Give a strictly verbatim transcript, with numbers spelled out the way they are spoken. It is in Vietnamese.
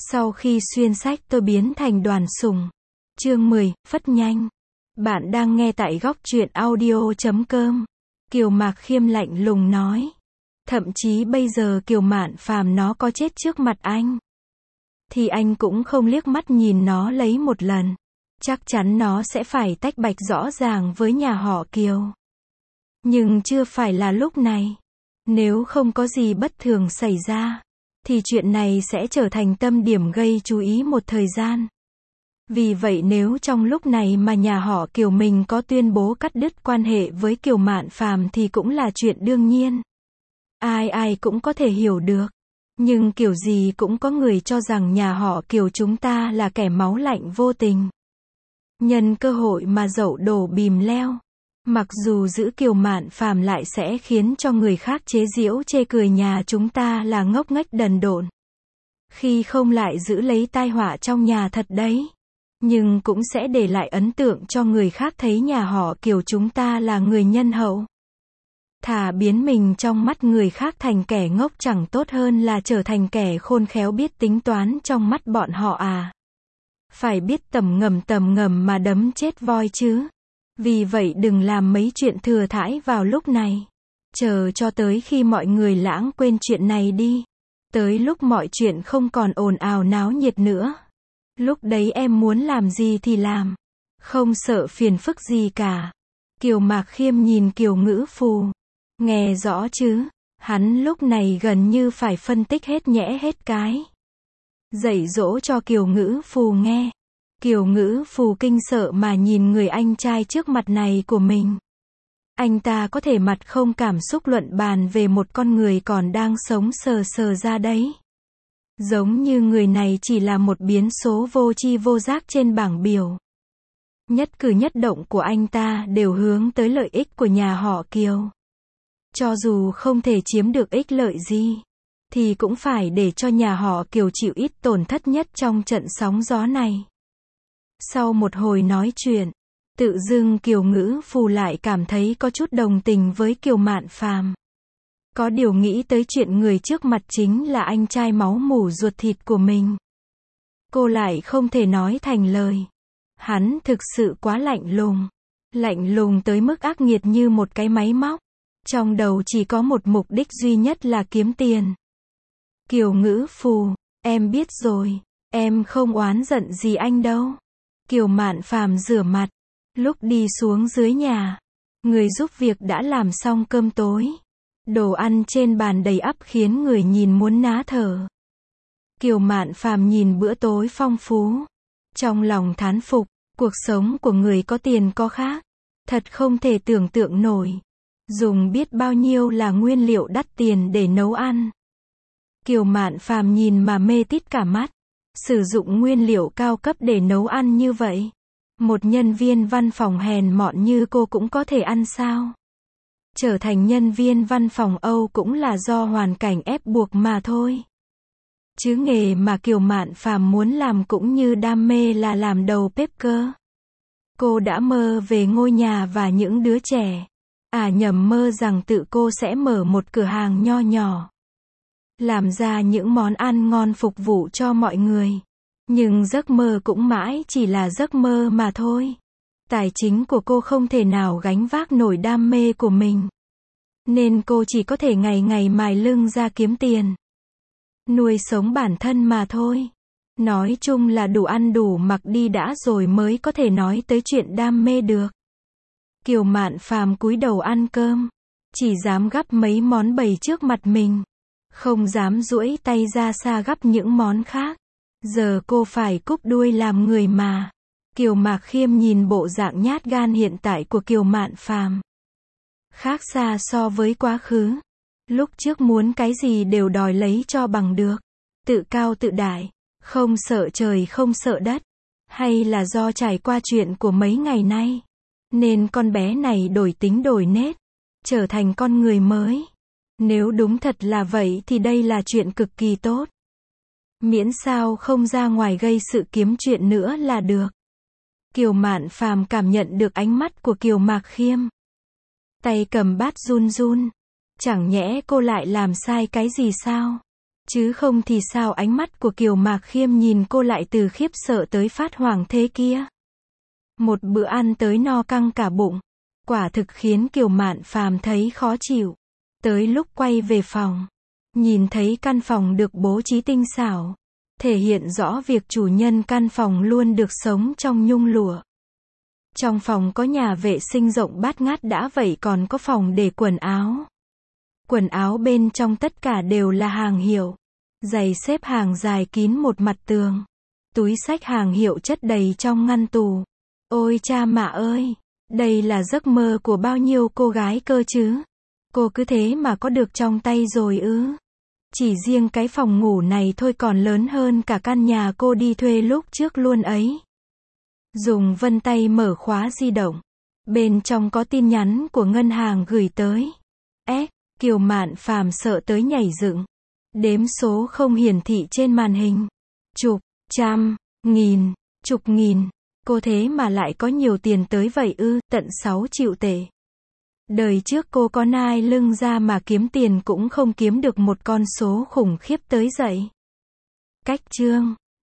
Sau khi xuyên sách tôi biến thành Đoàn Sùng. Chương mười, phất nhanh. Bạn đang nghe tại góc truyện audio chấm com. Kiều Mạc Khiêm lạnh lùng nói. Thậm chí bây giờ Kiều Mạn Phàm nó có chết trước mặt anh, thì anh cũng không liếc mắt nhìn nó lấy một lần. Chắc chắn nó sẽ phải tách bạch rõ ràng với nhà họ Kiều. Nhưng chưa phải là lúc này. Nếu không có gì bất thường xảy ra, thì chuyện này sẽ trở thành tâm điểm gây chú ý một thời gian. Vì vậy nếu trong lúc này mà nhà họ Kiều mình có tuyên bố cắt đứt quan hệ với Kiều Mạn Phàm thì cũng là chuyện đương nhiên. Ai ai cũng có thể hiểu được. Nhưng kiểu gì cũng có người cho rằng nhà họ Kiều chúng ta là kẻ máu lạnh vô tình. Nhân cơ hội mà dậu đổ bìm leo. Mặc dù giữ Kiều Mạn Phàm lại sẽ khiến cho người khác chế giễu chê cười nhà chúng ta là ngốc nghếch đần độn. Khi không lại giữ lấy tai họa trong nhà thật đấy. Nhưng cũng sẽ để lại ấn tượng cho người khác thấy nhà họ Kiều chúng ta là người nhân hậu. Thà biến mình trong mắt người khác thành kẻ ngốc chẳng tốt hơn là trở thành kẻ khôn khéo biết tính toán trong mắt bọn họ à. Phải biết tầm ngầm tầm ngầm mà đấm chết voi chứ. Vì vậy đừng làm mấy chuyện thừa thãi vào lúc này. Chờ cho tới khi mọi người lãng quên chuyện này đi. Tới lúc mọi chuyện không còn ồn ào náo nhiệt nữa. Lúc đấy em muốn làm gì thì làm. Không sợ phiền phức gì cả. Kiều Mạc Khiêm nhìn Kiều Ngữ Phù. Nghe rõ chứ. Hắn lúc này gần như phải phân tích hết nhẽ hết cái. Dạy dỗ cho Kiều Ngữ Phù nghe. Kiều Ngữ Phù kinh sợ mà nhìn người anh trai trước mặt này của mình. Anh ta có thể mặt không cảm xúc luận bàn về một con người còn đang sống sờ sờ ra đấy. Giống như người này chỉ là một biến số vô tri vô giác trên bảng biểu. Nhất cử nhất động của anh ta đều hướng tới lợi ích của nhà họ Kiều. Cho dù không thể chiếm được ích lợi gì, thì cũng phải để cho nhà họ Kiều chịu ít tổn thất nhất trong trận sóng gió này. Sau một hồi nói chuyện, tự dưng Kiều Ngữ Phù lại cảm thấy có chút đồng tình với Kiều Mạn Phàm. Có điều nghĩ tới chuyện người trước mặt chính là anh trai máu mủ ruột thịt của mình. Cô lại không thể nói thành lời. Hắn thực sự quá lạnh lùng. Lạnh lùng tới mức ác nghiệt như một cái máy móc. Trong đầu chỉ có một mục đích duy nhất là kiếm tiền. Kiều Ngữ Phù, em biết rồi. Em không oán giận gì anh đâu. Kiều Mạn Phàm rửa mặt. Lúc đi xuống dưới nhà, người giúp việc đã làm xong cơm tối. Đồ ăn trên bàn đầy ắp khiến người nhìn muốn ná thở. Kiều Mạn Phàm nhìn bữa tối phong phú. Trong lòng thán phục, cuộc sống của người có tiền có khác. Thật không thể tưởng tượng nổi. Dùng biết bao nhiêu là nguyên liệu đắt tiền để nấu ăn. Kiều Mạn Phàm nhìn mà mê tít cả mắt. Sử dụng nguyên liệu cao cấp để nấu ăn như vậy. Một nhân viên văn phòng hèn mọn như cô cũng có thể ăn sao? Trở thành nhân viên văn phòng Âu cũng là do hoàn cảnh ép buộc mà thôi. Chứ nghề mà Kiều Mạn Phàm muốn làm cũng như đam mê là làm đầu bếp cơ. Cô đã mơ về ngôi nhà và những đứa trẻ. À nhầm, mơ rằng tự cô sẽ mở một cửa hàng nho nhỏ. Làm ra những món ăn ngon phục vụ cho mọi người. Nhưng giấc mơ cũng mãi chỉ là giấc mơ mà thôi. Tài chính của cô không thể nào gánh vác nổi đam mê của mình. Nên cô chỉ có thể ngày ngày mài lưng ra kiếm tiền. Nuôi sống bản thân mà thôi. Nói chung là đủ ăn đủ mặc đi đã rồi mới có thể nói tới chuyện đam mê được. Kiều Mạn Phàm cúi đầu ăn cơm. Chỉ dám gắp mấy món bày trước mặt mình. Không dám duỗi tay ra xa gắp những món khác. Giờ cô phải cúp đuôi làm người mà. Kiều Mạc Khiêm nhìn bộ dạng nhát gan hiện tại của Kiều Mạn Phàm. Khác xa so với quá khứ. Lúc trước muốn cái gì đều đòi lấy cho bằng được. Tự cao tự đại. Không sợ trời không sợ đất. Hay là do trải qua chuyện của mấy ngày nay. Nên con bé này đổi tính đổi nết. Trở thành con người mới. Nếu đúng thật là vậy thì đây là chuyện cực kỳ tốt. Miễn sao không ra ngoài gây sự kiếm chuyện nữa là được. Kiều Mạn Phàm cảm nhận được ánh mắt của Kiều Mạc Khiêm. Tay cầm bát run run. Chẳng nhẽ cô lại làm sai cái gì sao? Chứ không thì sao ánh mắt của Kiều Mạc Khiêm nhìn cô lại từ khiếp sợ tới phát hoảng thế kia. Một bữa ăn tới no căng cả bụng. Quả thực khiến Kiều Mạn Phàm thấy khó chịu. Tới lúc quay về phòng, nhìn thấy căn phòng được bố trí tinh xảo, thể hiện rõ việc chủ nhân căn phòng luôn được sống trong nhung lụa. Trong phòng có nhà vệ sinh rộng bát ngát đã vậy còn có phòng để quần áo. Quần áo bên trong tất cả đều là hàng hiệu. Giày xếp hàng dài kín một mặt tường. Túi xách hàng hiệu chất đầy trong ngăn tủ. Ôi cha mạ ơi! Đây là giấc mơ của bao nhiêu cô gái cơ chứ? Cô cứ thế mà có được trong tay rồi ư? Chỉ riêng cái phòng ngủ này thôi còn lớn hơn cả căn nhà cô đi thuê lúc trước luôn ấy. Dùng vân tay mở khóa di động. Bên trong có tin nhắn của ngân hàng gửi tới. S. Kiều Mạn Phàm sợ tới nhảy dựng. Đếm số không hiển thị trên màn hình. Chục, trăm, nghìn, chục nghìn. Cô thế mà lại có nhiều tiền tới vậy ư, tận sáu triệu tệ. Đời trước cô có nai lưng ra mà kiếm tiền cũng không kiếm được một con số khủng khiếp tới vậy. Cách chương